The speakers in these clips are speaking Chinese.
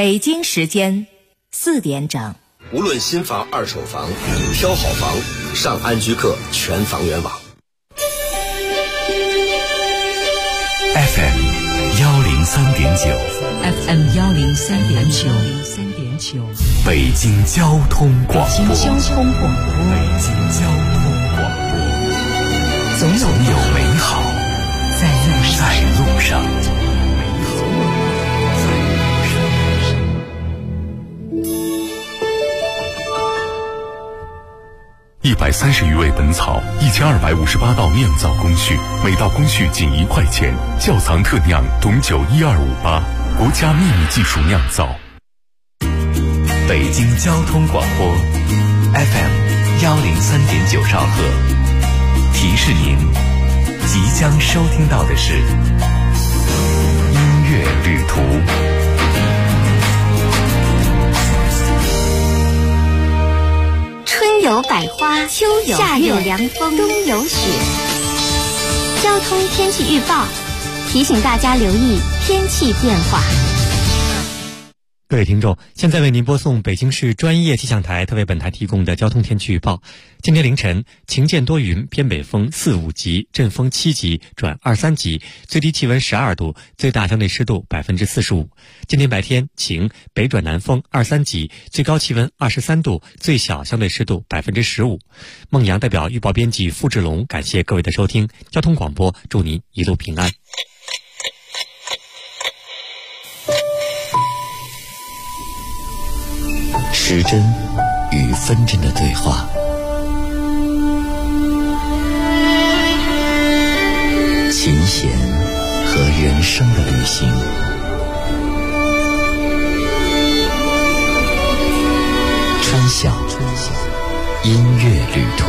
北京时间4点整。 无论新房、二手房，挑好房，上安居客全房源网。 FM 103.9 FM 103.9 北京交通广播。 北京交通广播，总有美好在路上。 130余味本草，1258道酿造工序，每道工序仅1块钱。窖藏特酿董酒12588，国家秘密技术酿造。 北京交通广播 FM 103.9兆赫，提示您即将收听到的是音乐旅途。 春有百花，秋有夏有凉风，冬有雪。交通天气预报提醒大家留意天气变化。 各位听众，现在为您播送北京市专业气象台特为本台提供的交通天气预报。今天凌晨晴间多云，偏北风4、5级，阵风7级转2、3级，最低气温12度，最大相对湿度45%。今天白天晴，北转南风2、3级，最高气温23度，最小相对湿度15%。孟阳代表预报编辑付志龙感谢各位的收听，交通广播祝您一路平安。 时针与分针的对话，琴弦和人生的旅行，春晓音乐旅途。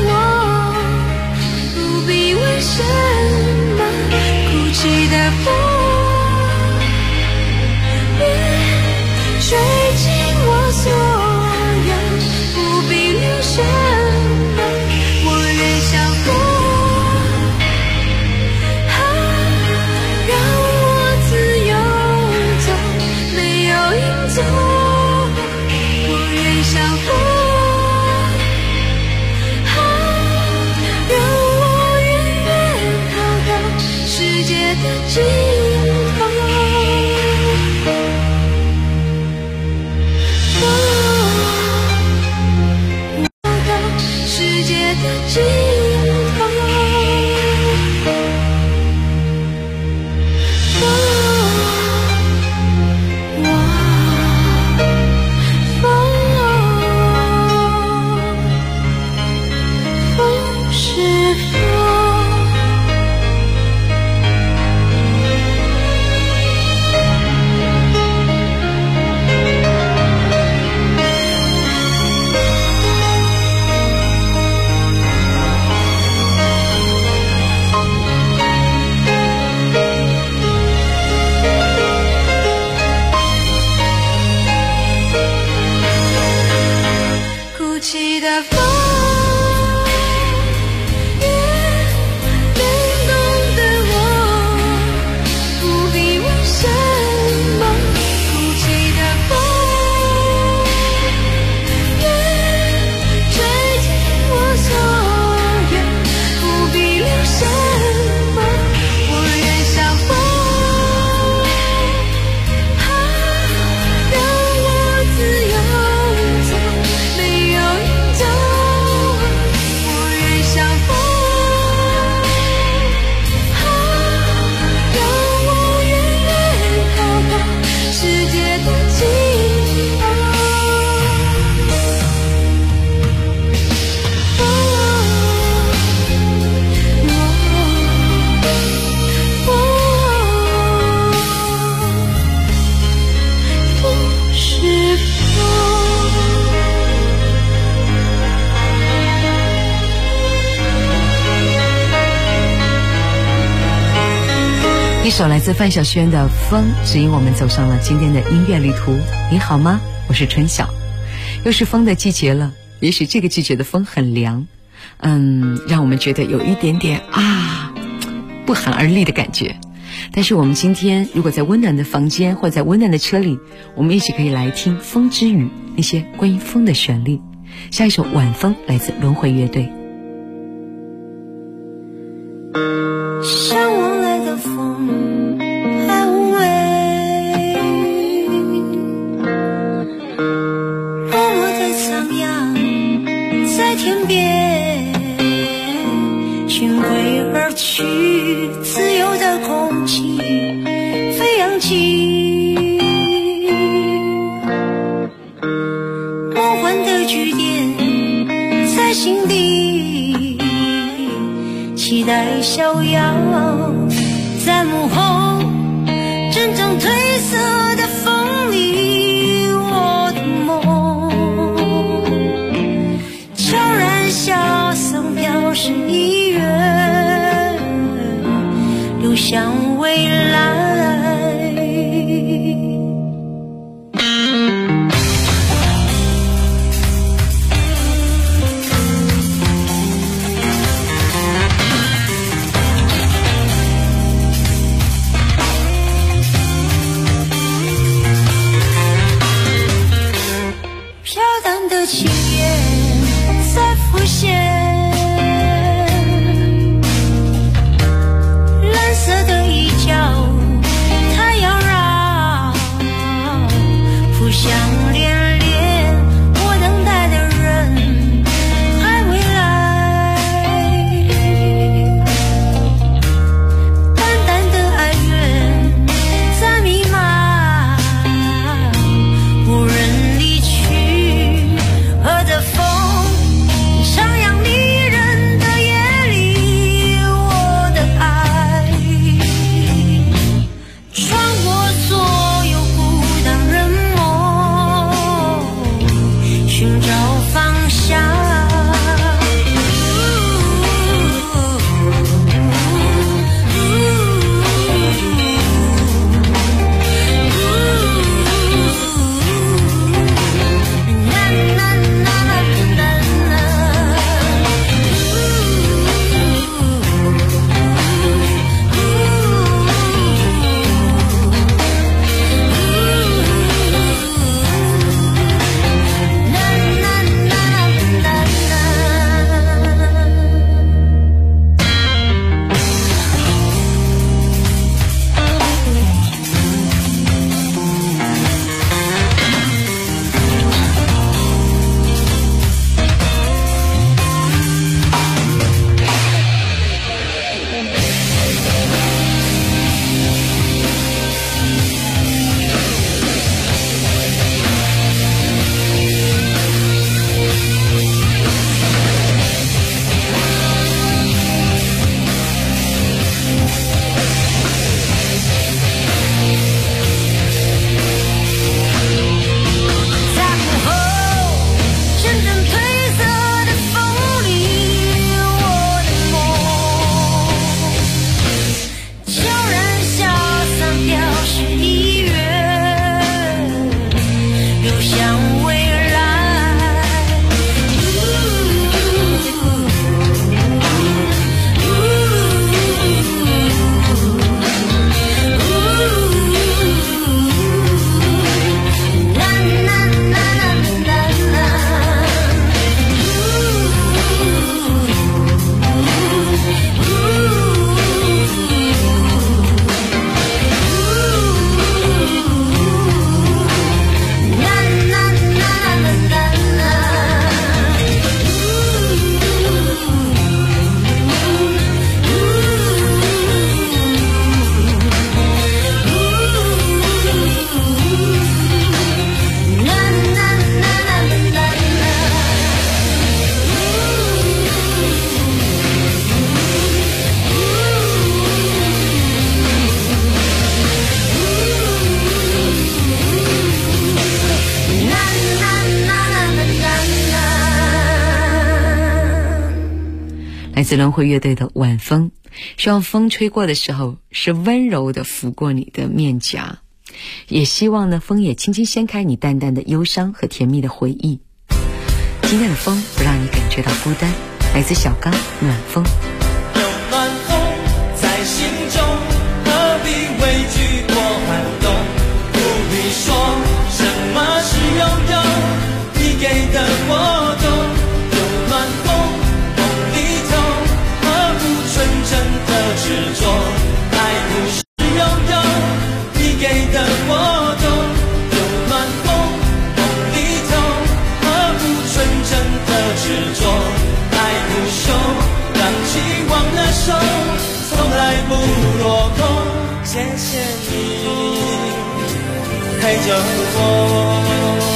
记得一首来自范晓萱的《风》指引我们走上了今天的音乐旅途。你好吗？我是春晓。又是风的季节了，也许这个季节的风很凉，让我们觉得有一点点不寒而栗的感觉。但是我们今天如果在温暖的房间或在温暖的车里，我们一起可以来听风之语，那些关于风的旋律。下一首《晚风》来自轮回乐队。 向往来的风还无畏，落寞的苍阳在天边寻归而去，自由的空气飞扬起，梦幻的句点在心底，期待逍遥在幕后，真正褪色的风里，我的梦悄然下丧，飘逝一月，流向未来。情缘在浮现，蓝色的衣角来自轮回乐队的晚风，希望风吹过的时候是温柔的拂过你的面颊，也希望呢风也轻轻掀开你淡淡的忧伤和甜蜜的回忆。今天的风不让你感觉到孤单，来自小刚暖风。 有暖风在心中，何必畏惧过寒冬，不必说什么是拥有，你给的我懂。有暖风梦里头，何不纯真的执着，爱不是拥有，你给的我懂。有暖风梦里头，何不纯真的执着，爱不休，让期望的手从来不落空。谢谢你陪着我。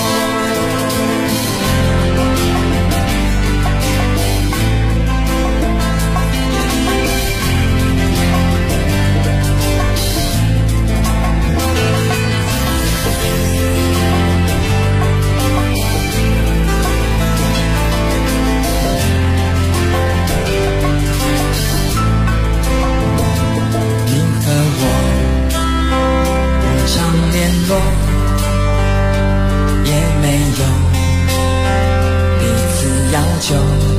也没有彼此要求，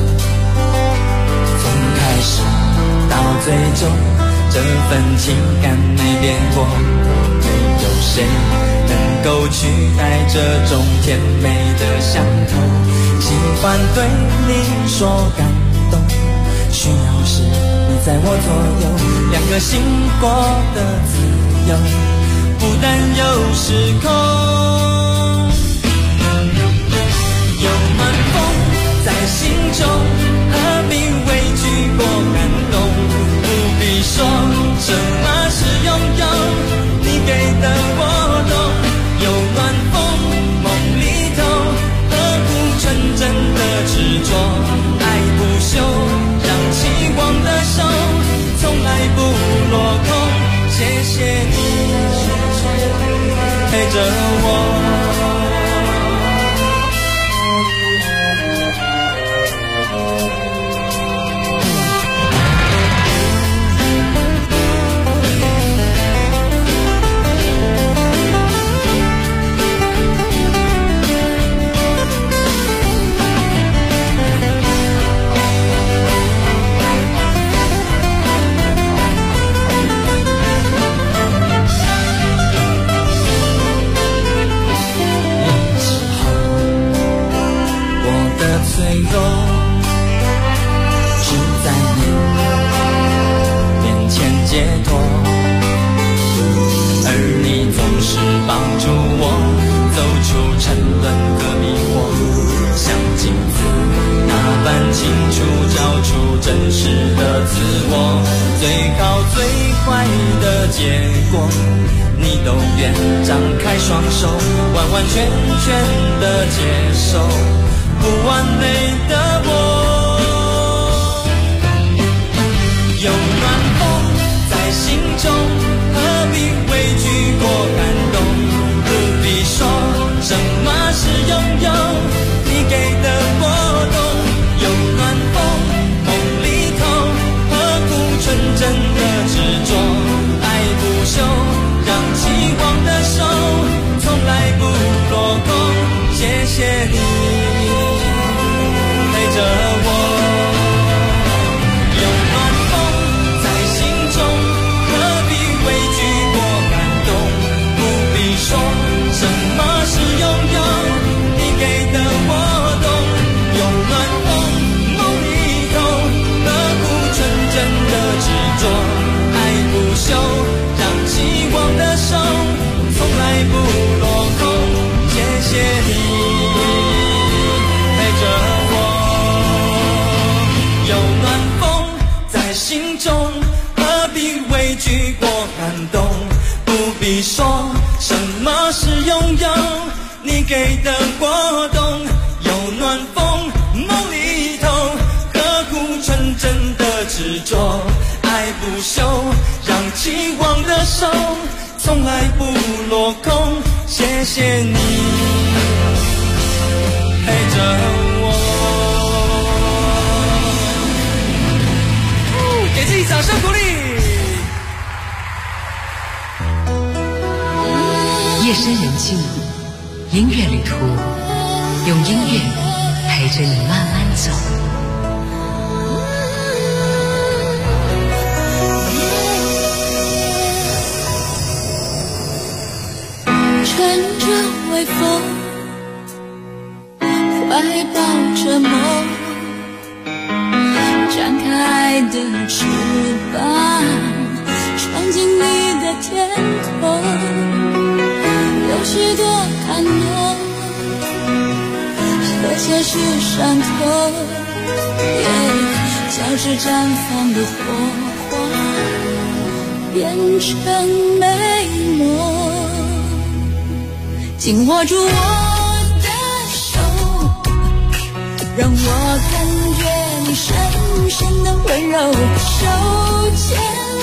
从开始到最终，这份情感没变过，没有谁能够取代这种甜美的相投。喜欢对你说感动，需要时你在我左右，两个心过的自由，不但有时空。有暖风在心中，何必畏惧过感动，不必说什么是拥有，你给的我懂。有暖风梦里头，何不纯真的执着，爱不休，让期望的手从来不落空。谢谢你陪着我。脆弱是在你面前解脱，而你总是帮助我走出沉沦和迷惑，像镜子那般清楚照出真实的自我，最好最坏的结果你都愿张开双手，完完全全的接受不完美的我。有暖风在心中，何必畏惧过感动，不必说什么是拥有，你给的我懂。有暖风梦里头，何不纯真的执着，爱不休，让期望的手从来不落空。谢谢你陪着我。有暖风在心中，何必畏惧过感动，不必说什么是拥有，你给的我懂。有暖风梦里头，何不纯真的执着，爱不休，让期望的手从来不落空。谢谢你陪着我。有暖风在心中，何必畏惧过感动，不必说什么是拥有，你给的我懂。有暖风梦里头，何苦纯真的执着，爱不休，让期望的手从来不落空。谢谢你陪着我。 夜深人静，音乐旅途，用音乐陪着你慢慢走。 乘着微风，怀抱着梦，展开爱的翅膀，闯进你的天空。有许多感动，和现实伤痛，交织绽放的火花，变成美梦。紧握住我的手，让我感觉你深深的温柔，手牵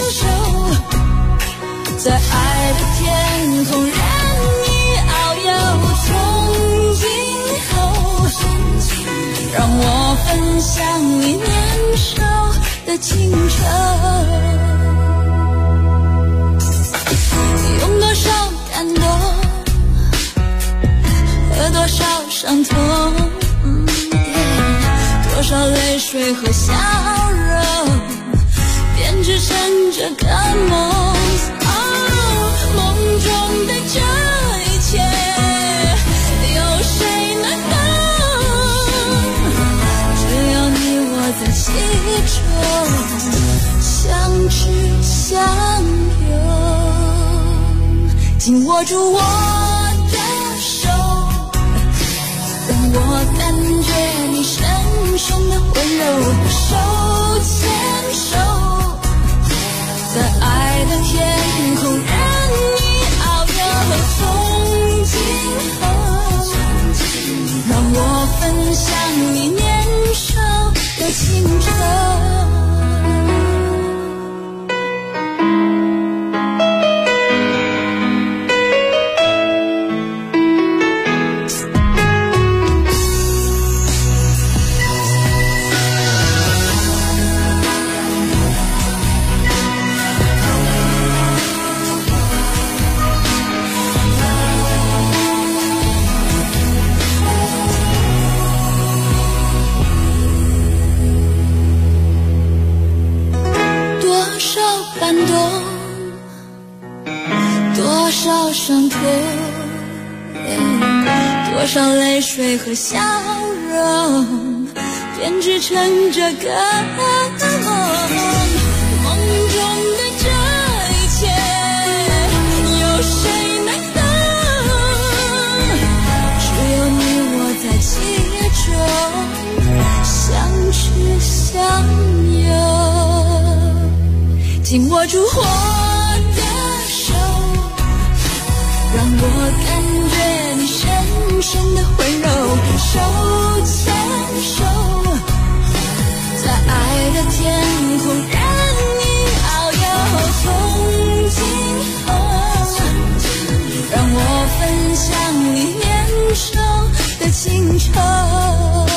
手，在爱的天空任你遨游。从今后，让我分享你年少的清澈，用多少感动和多少伤痛，多少泪水和笑容，编织成这个梦。梦中的这一切，有谁能懂？只有你我在其中，相知相拥，紧握住我我感觉你深深的温柔，手牵手，在爱的天空任你遨游。从今后，让我分享你年少的清澈。多少伤痛，多少泪水和笑容，编织成这个梦。梦中的这一切，有谁能懂？只有你我在其中，相知相拥，紧握住我让我感觉你深深的温柔，手牵手，在爱的天空任你遨游。从今后，让我分享你年少的清澈。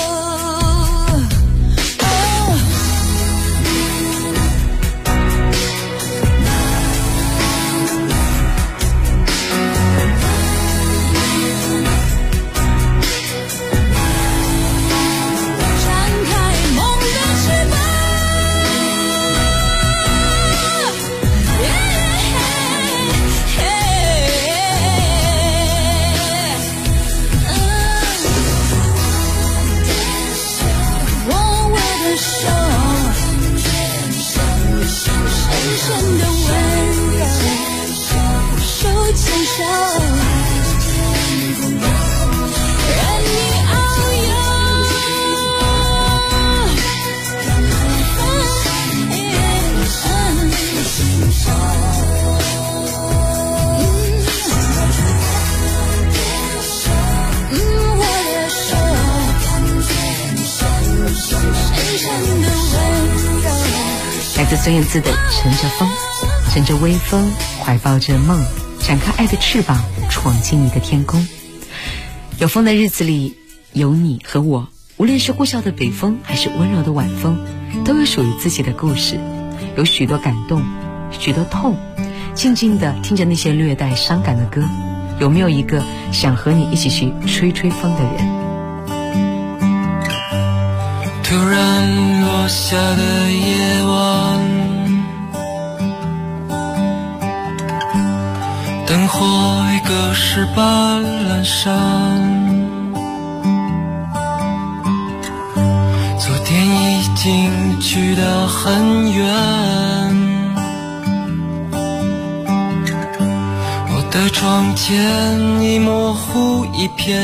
孙燕姿的乘着风，乘着微风，怀抱着梦，展开爱的翅膀，闯进你的天空。有风的日子里，有你和我，无论是呼啸的北风还是温柔的晚风，都有属于自己的故事，有许多感动，许多痛，静静地听着那些略带伤感的歌， 有没有一个想和你一起去吹吹风的人？ 突然落下的夜晚，灯火已隔世般阑珊，昨天已经去得很远，我的窗前已模糊一片，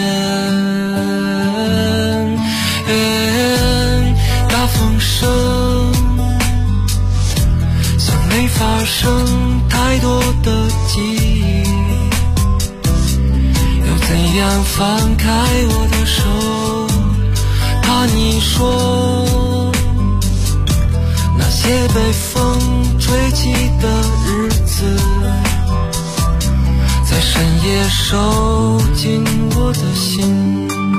大风声像没发生太多的记忆，又怎样放开我的手，怕你说那些被风吹起的日子，在深夜收进我的心。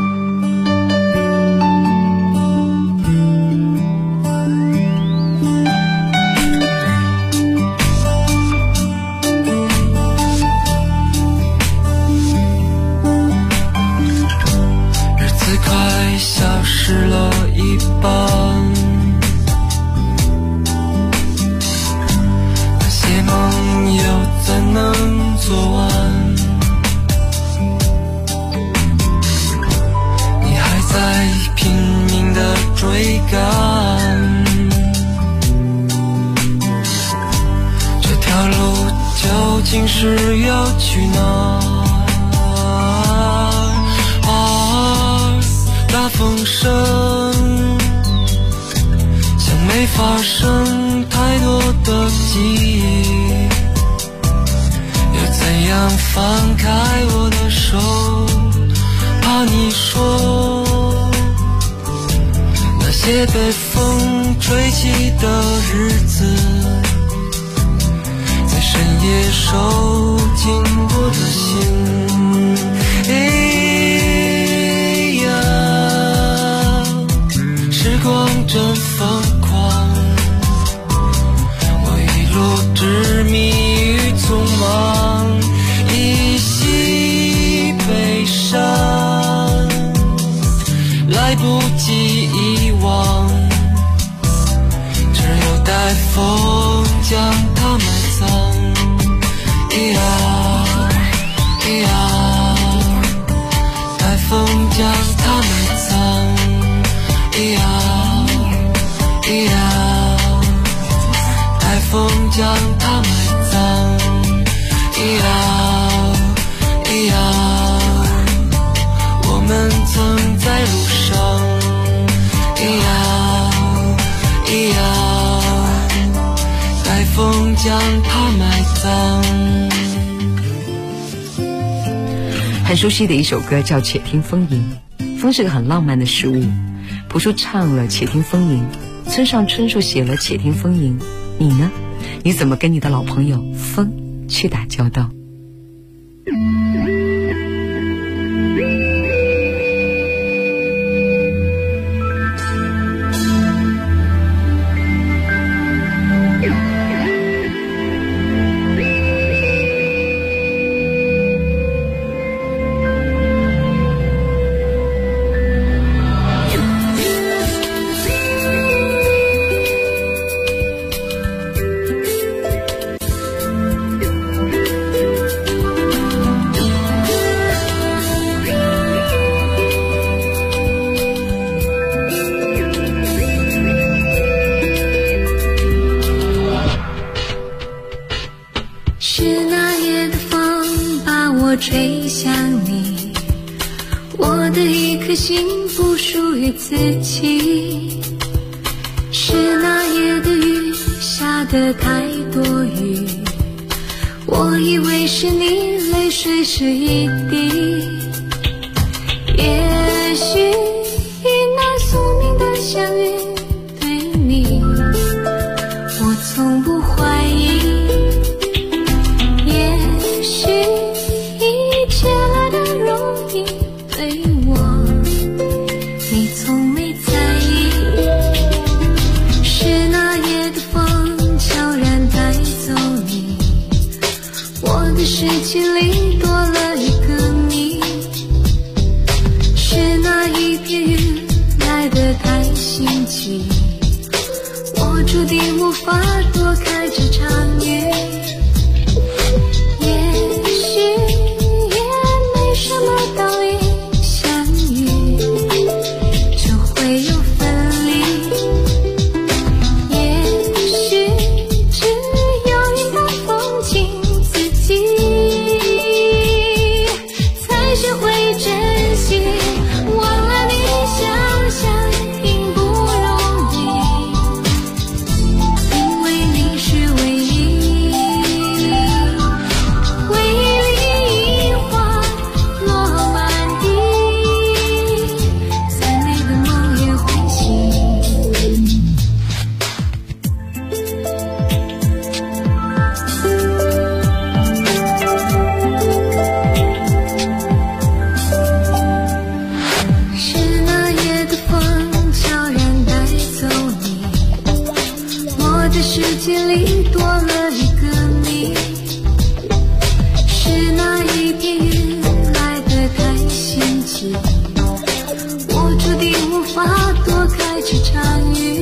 消失了一半，那些梦又怎能做完？你还在拼命地追赶，这条路究竟是要去哪？大风声像没发生太多的记忆，又怎样放开我的手，怕你说那些被风吹起的日子，在深夜收进我的心。时光真疯狂，我一路执迷于匆忙，依稀悲伤，来不及遗忘，只有待风将它埋葬。待风将它埋葬。台风将它埋葬，我们曾在路上，台风将它埋葬。 很熟悉的一首歌叫《且听风吟》，风是个很浪漫的事物。朴树唱了《且听风吟》，村上春树写了《且听风吟》，你呢？你怎么跟你的老朋友风去打交道？ 吹向你，我的一颗心不属于自己。是那夜的雨下得太多雨，我以为是你泪水是一滴。也许那宿命的相遇对你，我从不怀疑。 世界里多了一我注定无法躲开这场雨。也许也没什么道理，相遇就会有分离。也许只有一道风景，自己才学会珍惜。忘了你，想想并不容易，因为你是唯一。回忆里花落满地，再美的梦也会醒。是那夜的风悄然带走你，我的世界里多了一个你。是那一片云来得太心急，我注定无法躲开这场雨。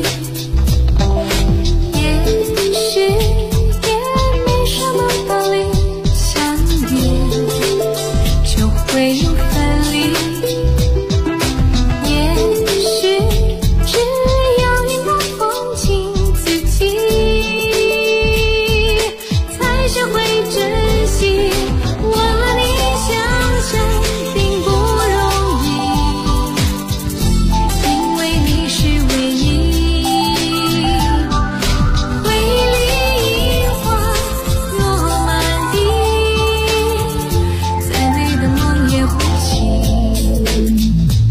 也许也没什么道理，相遇就会有分离。也许只有一道风景，自己才学会珍惜。忘了你，想想并不容易，因为你是唯一。回忆里花落满地，再美的梦也会醒。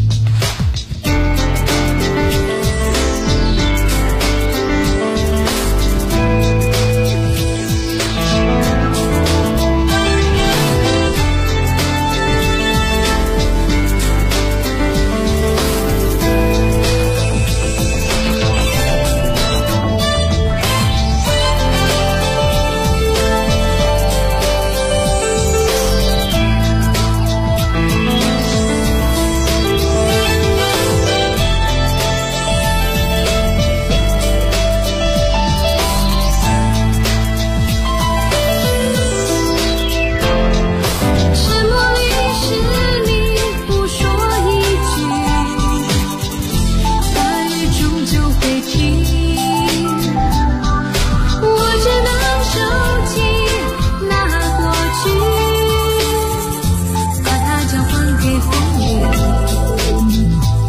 沉默里是你不说一句，大雨终究会停。我只能收起那过去，把它交还给风雨。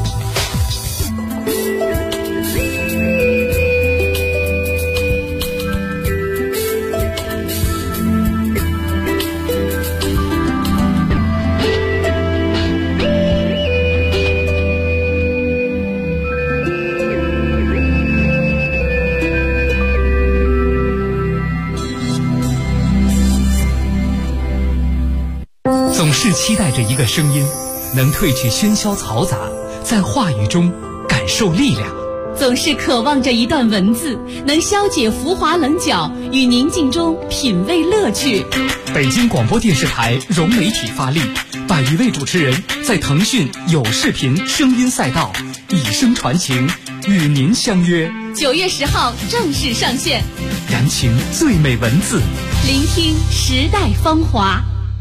总是期待着一个声音，能褪去喧嚣嘈杂，在话语中感受力量。 总是渴望着一段文字，能消解浮华棱角，与宁静中品味乐趣。 北京广播电视台融媒体发力，100余位主持人在腾讯有视频声音赛道以声传情，与您相约。 9月10号正式上线， 燃情最美文字， 聆听时代芳华。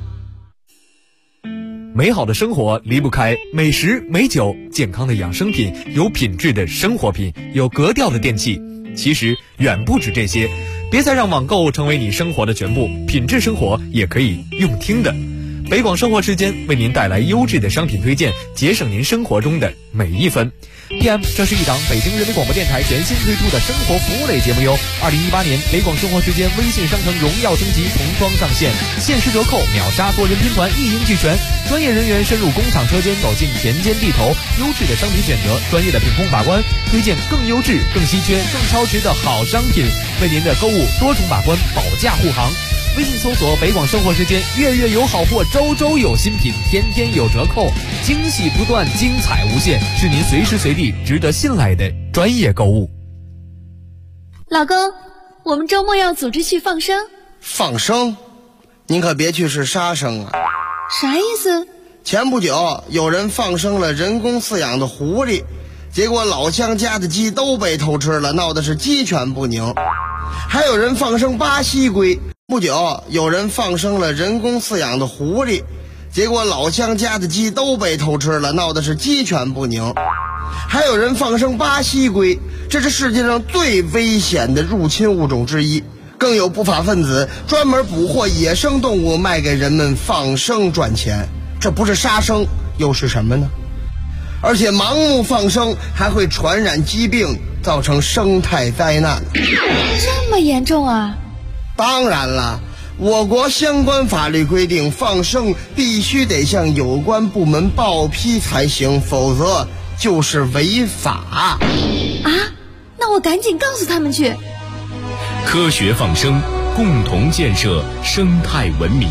美好的生活离不开美食、美酒、健康的养生品、有品质的生活品、有格调的电器。其实远不止这些，别再让网购成为你生活的全部，品质生活也可以用听的。北广生活之间为您带来优质的商品推荐，节省您生活中的每一分。PM， 这是一档北京人民广播电台全新推出的生活服务类节目哟。2018年北广生活之间微信商城荣耀升级，重装上线，限时折扣，秒杀多人拼团，一应俱全。专业人员深入工厂车间，走进田间地头，优质的商品选择，专业的品控把关，推荐更优质、更稀缺、更超值的好商品，为您的购物多重把关，保驾护航。微信搜索北广生活之间，月月有好货，周周有新品，天天有折扣，惊喜不断，精彩无限，是您随时随地值得信赖的专业购物。 老公，我们周末要组织去放生。 放生？您可别去是杀生啊！ 啥意思？ 前不久有人放生了人工饲养的狐狸， 结果老乡家的鸡都被偷吃了，闹得是鸡犬不宁。还有人放生巴西龟，不久有人放生了人工饲养的狐狸，结果老乡家的鸡都被偷吃了，闹得是鸡犬不宁。还有人放生巴西龟，这是世界上最危险的入侵物种之一。更有不法分子专门捕获野生动物卖给人们放生赚钱，这不是杀生又是什么呢？而且盲目放生还会传染疾病，造成生态灾难。 这么严重啊？ 当然了，我国相关法律规定，放生必须得向有关部门报批才行，否则就是违法。 啊？那我赶紧告诉他们去。 科学放生，共同建设生态文明。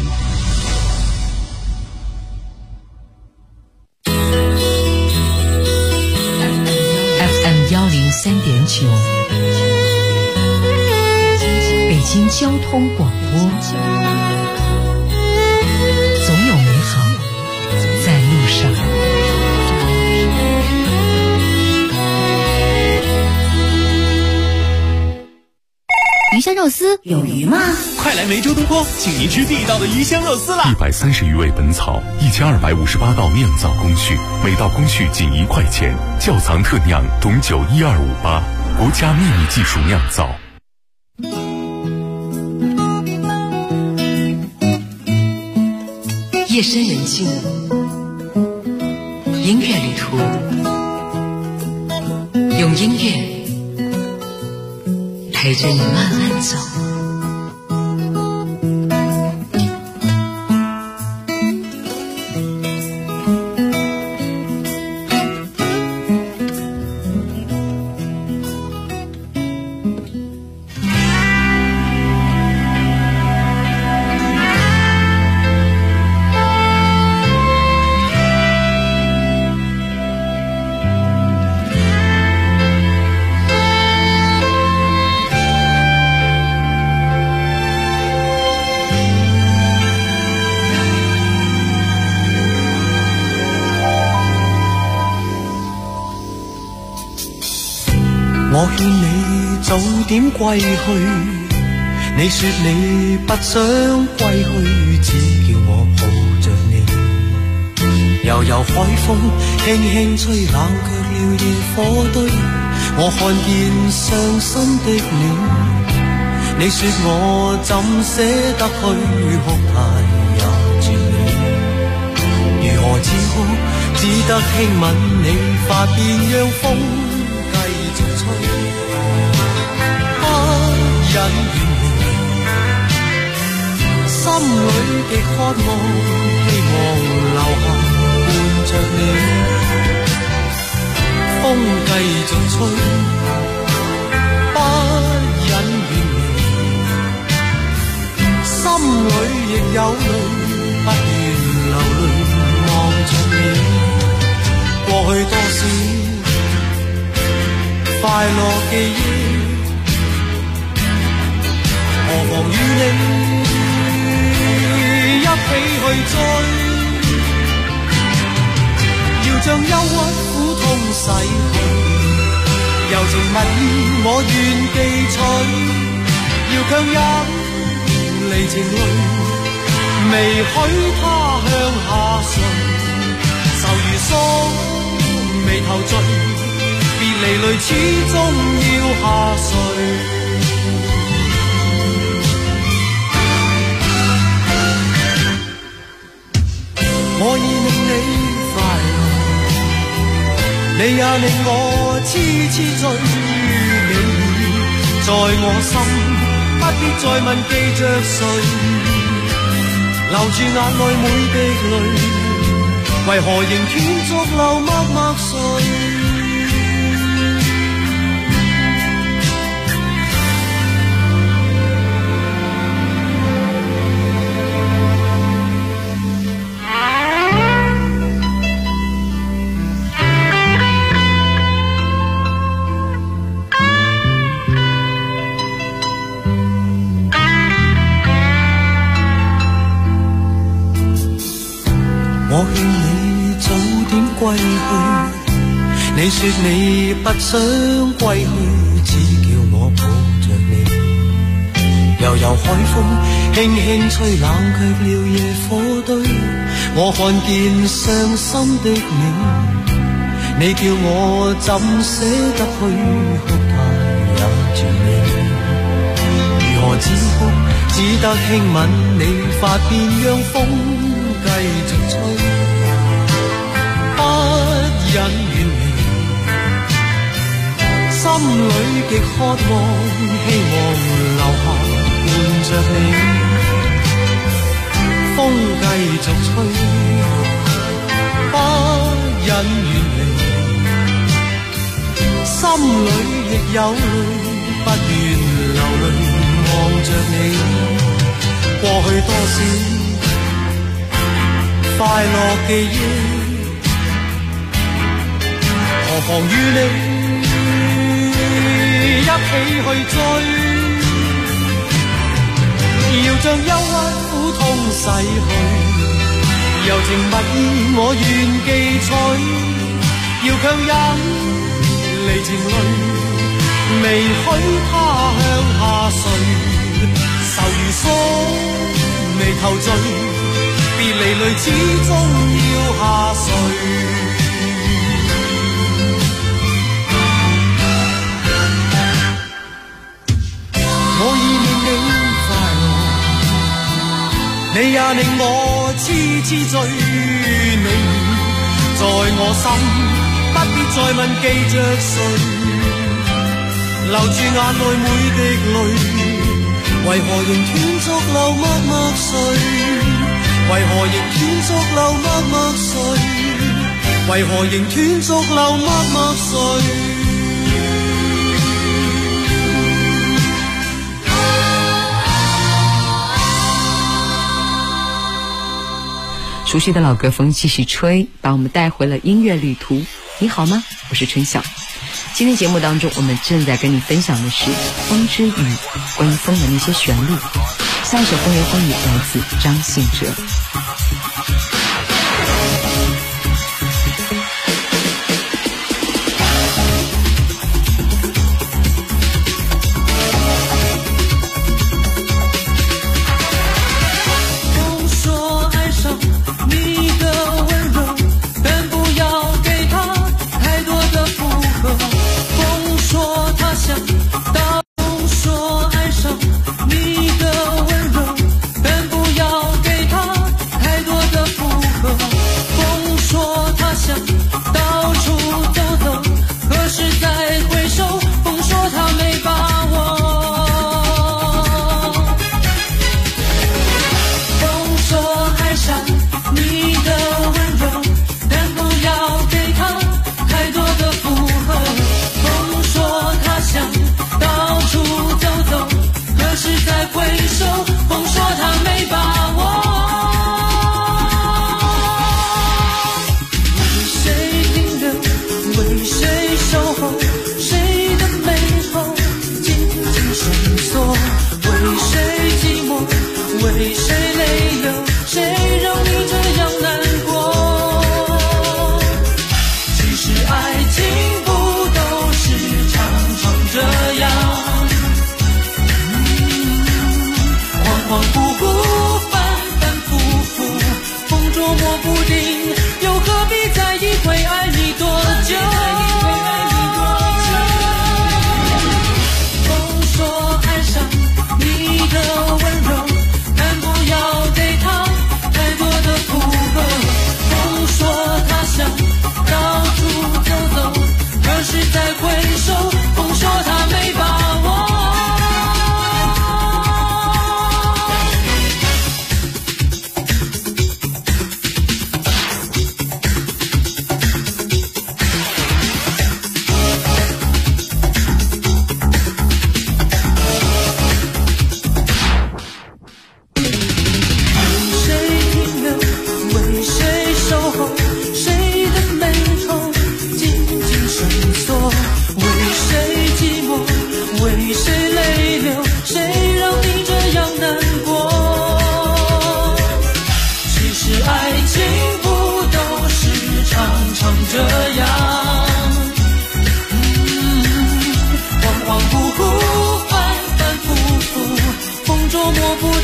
103.9，北京交通广播，总有美好在路上。 鱼香肉丝有鱼吗？ 快来梅州东坡，请您吃地道的鱼香肉丝啦 ！130余味本草，1258道酿造工序，每道工序仅1块钱，窖藏特酿董酒12588，国家秘密技术酿造。 夜深人静，音乐旅途，用音乐陪着你慢慢走。 我勸你早點歸去，你說你不想歸去，只叫我抱着你。悠悠海風輕輕吹，冷卻了野火堆，我看見傷心的你。你說我怎捨得去，哭態也絕美。如何止哭，只得輕吻你髮邊，讓風繼續吹。不忍遠離，心裏極渴望，希望留下伴着你。風繼續吹，不忍遠離，心裏亦有淚，不願流淚望着你。過去多少快樂記憶，何妨與你一起去追，要將憂鬱苦痛洗去，柔情蜜意我願記取，要強忍離情淚，未許他向下垂，愁如鎖眉頭聚，別離淚始終要下垂。我已令你快樂，你也令我痴痴醉。你已在我心，不必再問記着誰，留住眼內每滴淚，為何仍斷續流默默睡？我勸你早點歸去，你你說你不想歸去，只叫我抱着你。悠悠海風輕輕吹，冷卻了野火堆。我看見傷心的你，你叫我怎捨得去，哭態也絕美。如何止哭，只得輕吻你髮邊，讓風繼續吹，不忍遠離。心裏極渴望，希望留下伴着你。風繼續吹，不忍遠離。心裏亦有淚，不願流淚望着你。過去多少快樂記憶，何妨與你一起去追，要將憂鬱苦痛逝去，柔情蜜意我願記取，要強忍離情淚，未許他向下垂，愁如鎖眉頭聚，別離淚始終要下垂。我已令你快樂，你也令我痴痴醉。你在我心，不必再問記着誰，留住眼內每滴淚，為何仍斷續流默默睡？為何仍斷續流默默睡？為何仍斷續流默默睡？ 熟悉的老歌风继续吹，把我们带回了音乐旅途。你好吗？我是春晓。今天节目当中，我们正在跟你分享的是《风之雨》，关于风的那些旋律。下一首风言风语来自张信哲。 说爱上你的温柔，但不要给他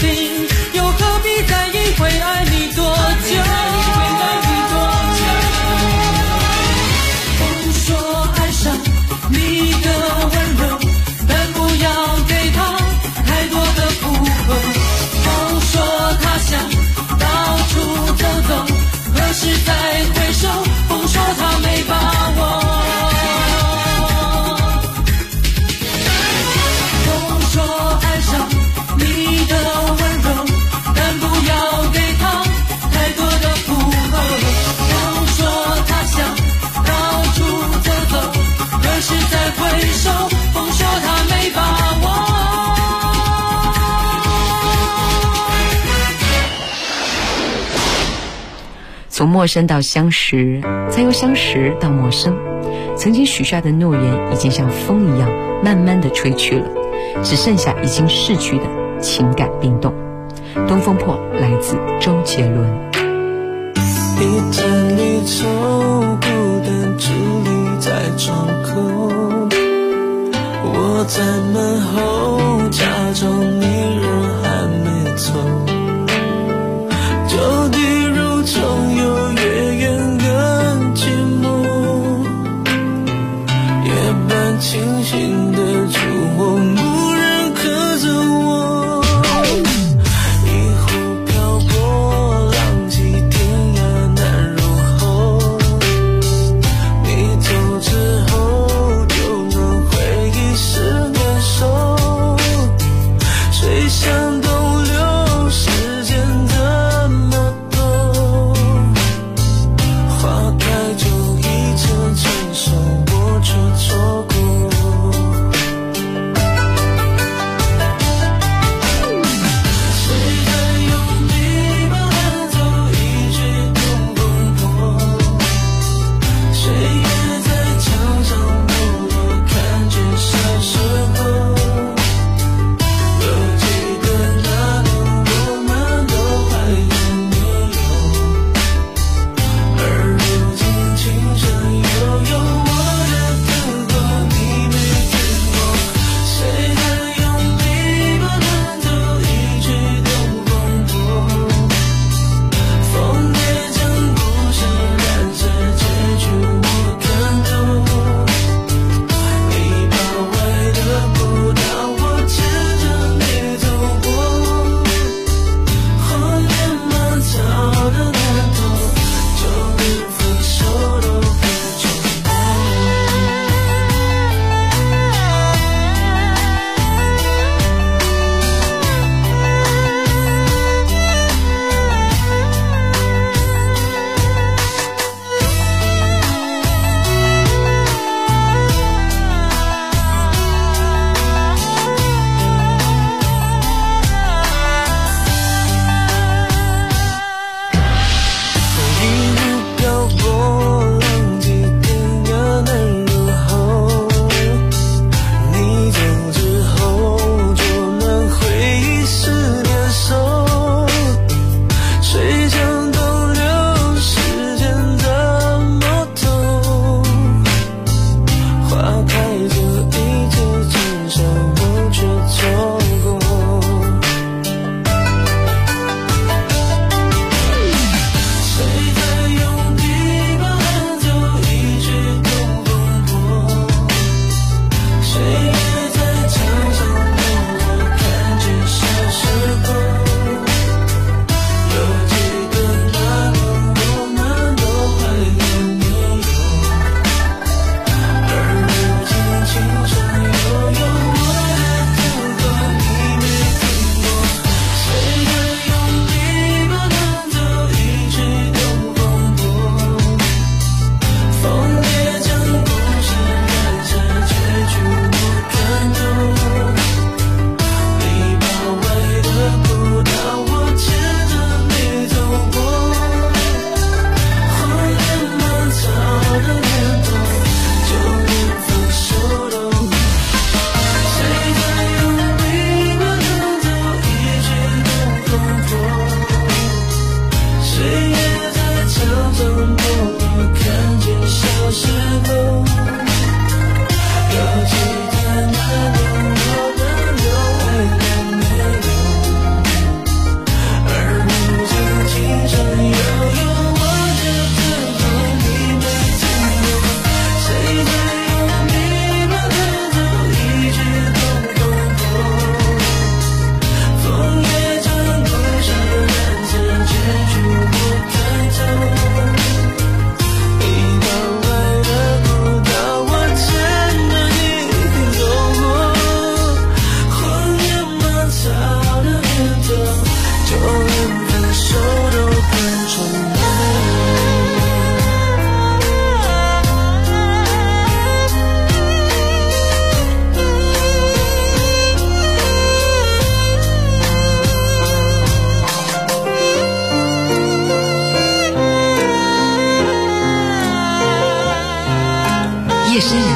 心，又何必在意会爱你多久？风说爱上你的温柔，但不要给他太多的负荷。风说他想到处走走，何时再回首？风说他没把握。风说爱上你的温柔，但不要给他太多的负荷。风说他想到处走走，何时再回首？风说他没把握。 从陌生到相识，再由相识到陌生，曾经许下的诺言已经像风一样慢慢的吹去了，只剩下已经逝去的情感冰冻。东风破来自周杰伦。 一盏离愁，孤单伫立在窗口，我在门后假装你人还没走，就地如重游，越远更寂寞，夜半清醒的烛火，无人可走我，一壶漂泊，浪迹天涯难入喉，你走之后就能回忆是感受，谁想东流，时间这么多，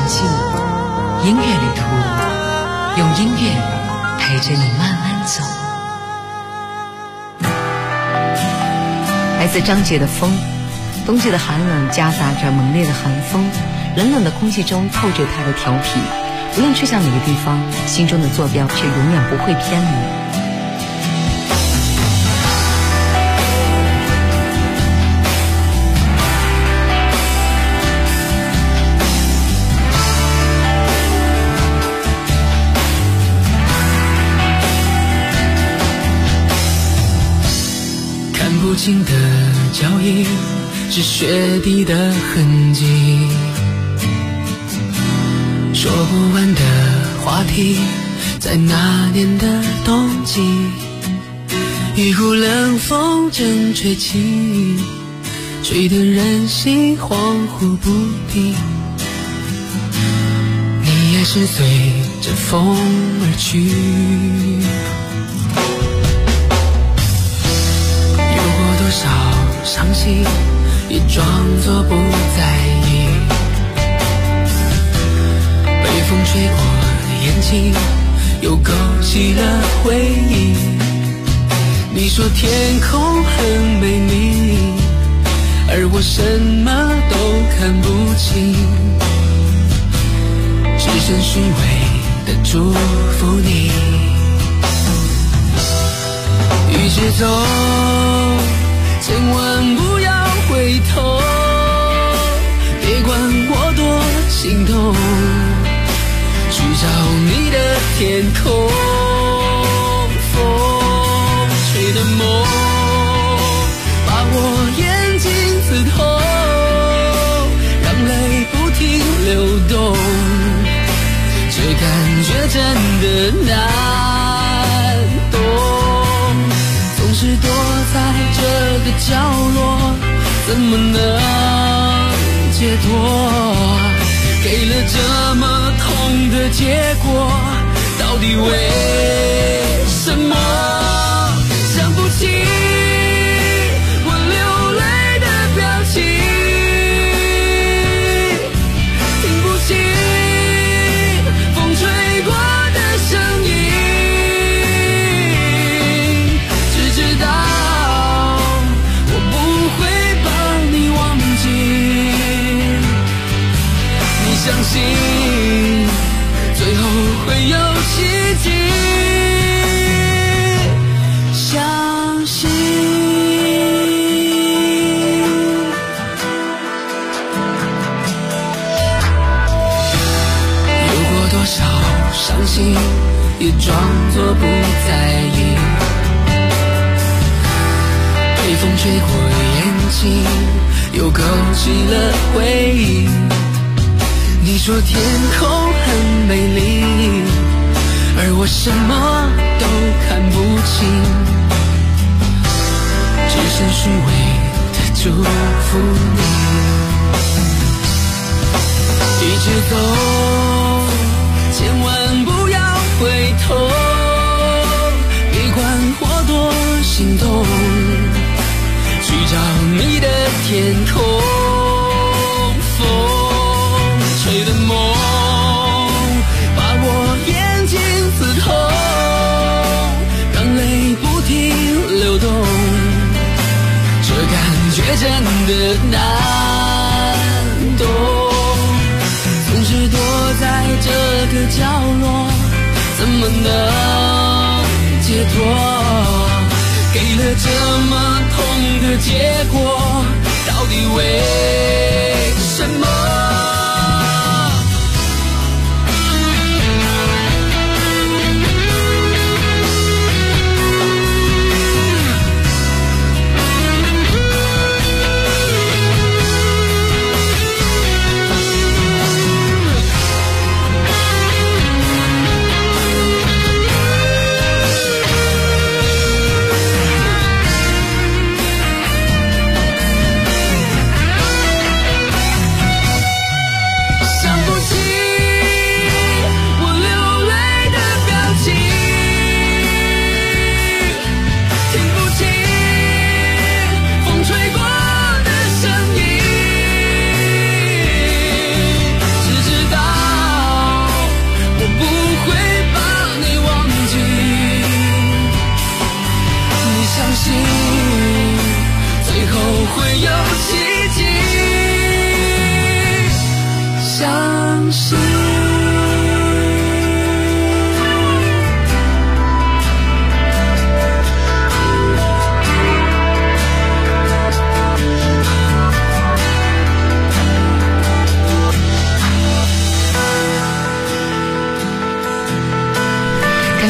静，音乐旅途，用音乐陪着你慢慢走。来自张杰的《风》，冬季的寒冷夹杂着猛烈的寒风，冷冷的空气中透着他的调皮，无论去向哪个地方，心中的坐标却永远不会偏离。 不清的脚印是雪地的痕迹，说不完的话题在那年的冬季，一股冷风正吹起，吹得人心恍惚不定，你也是随着风而去，多少伤心也装作不在意，被风吹过的眼睛又勾起了回忆，你说天空很美丽，而我什么都看不清，只剩虚伪的祝福你，一直走，千万不要回头，别管我多心痛，去找你的天空，风吹的梦把我眼睛刺痛，让泪不停流动，这感觉真的难懂，总是躲在这个角落，怎么能解脱？给了这么痛的结果，到底为什么？想不起我流泪的表情，听不清风吹过的声音，只知道相信最后会有奇迹，相信有过多少伤心也装作不在意，被风吹过眼睛又勾起了回忆，你说天空很美丽，而我什么都看不清，只剩虚伪的祝福你，一直走，千万不要回头，别管我多心痛，去找你的天空，吹的梦把我眼睛刺痛，让泪不停流动，这感觉真的难懂，总是躲在这个角落，怎么能解脱？给了这么痛的结果，到底为什么？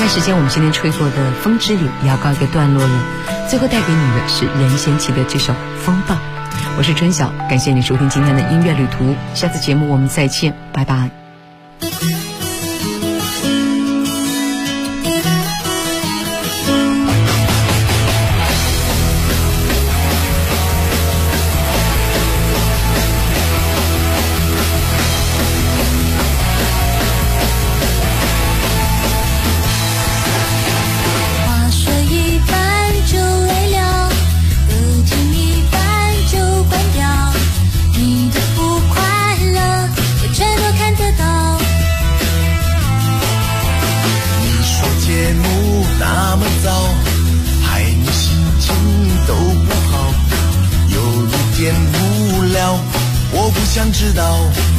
看时间，我们今天吹过的风之旅也要告一个段落了。最后带给你的是任贤齐的这首《风暴》。我是春晓，感谢你收听今天的音乐旅途，下次节目我们再见，拜拜。 想知道，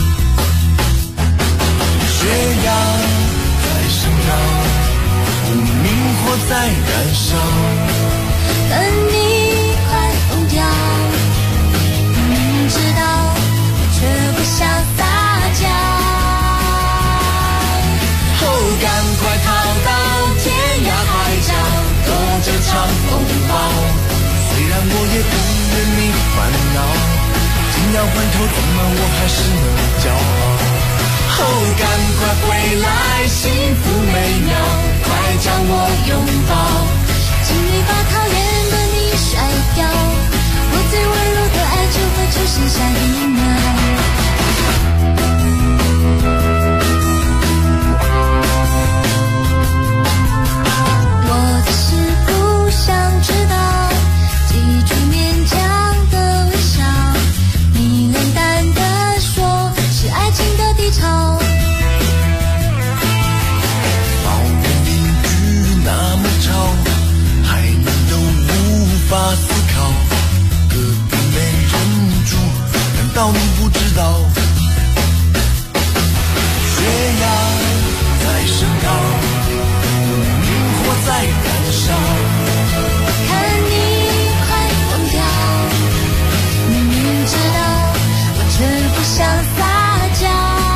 血压在升高，无名火在燃烧， 跟你快疯掉，明明知道却不想撒娇。 哦，赶快逃到天涯海角，躲这场风暴。虽然我也不愿你烦恼。要换头，怎么我还是能骄傲？哦，赶快回来，幸福美妙，快将我拥抱。 请你把讨厌的你甩掉，我最温柔的爱就会出现下一秒。我只是不想知道，记住勉强的微笑。你冷淡地说是爱情的低潮， 抱怨邻居那么吵，孩子都无法思考，隔壁没人住，难道你不知道？血压在升高，明火在燃烧， 看你快疯掉，明明知道却不想撒娇。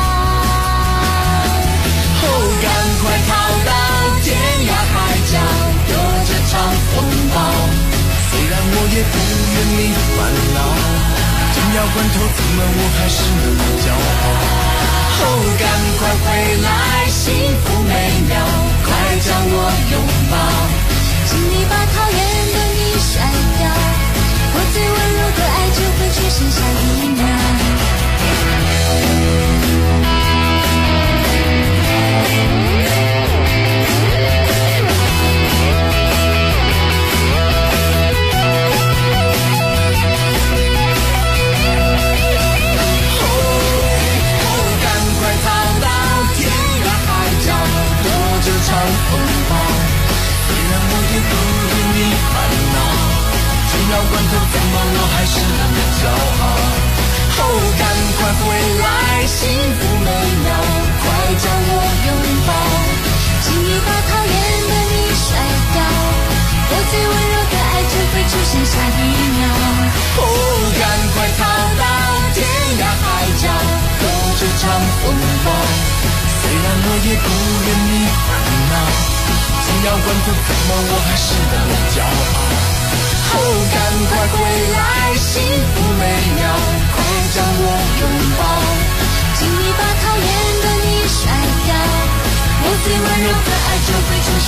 哦，赶快逃到天涯海角，躲这场风暴。虽然我也不愿你烦恼，紧要关头怎么我还是能骄傲？哦，赶快回来，幸福美妙，快将我拥抱。 请你把讨厌的你甩掉，我最温柔的爱就会出现下一秒。 场风暴，虽然我也不为你烦恼，紧要关头怎么我还是能骄傲？哦，赶快回来，幸福美妙，快将我拥抱。 请你把讨厌的你甩掉，我最温柔的爱就会出现下一秒。 哦，赶快逃到天涯海角，躲这场风暴。虽然我也不愿你烦恼，紧要关头怎么我还是能骄傲？哦，赶快回来，幸福美妙，快将我拥抱。 请你把讨厌的你甩掉，我最温柔的爱就会出现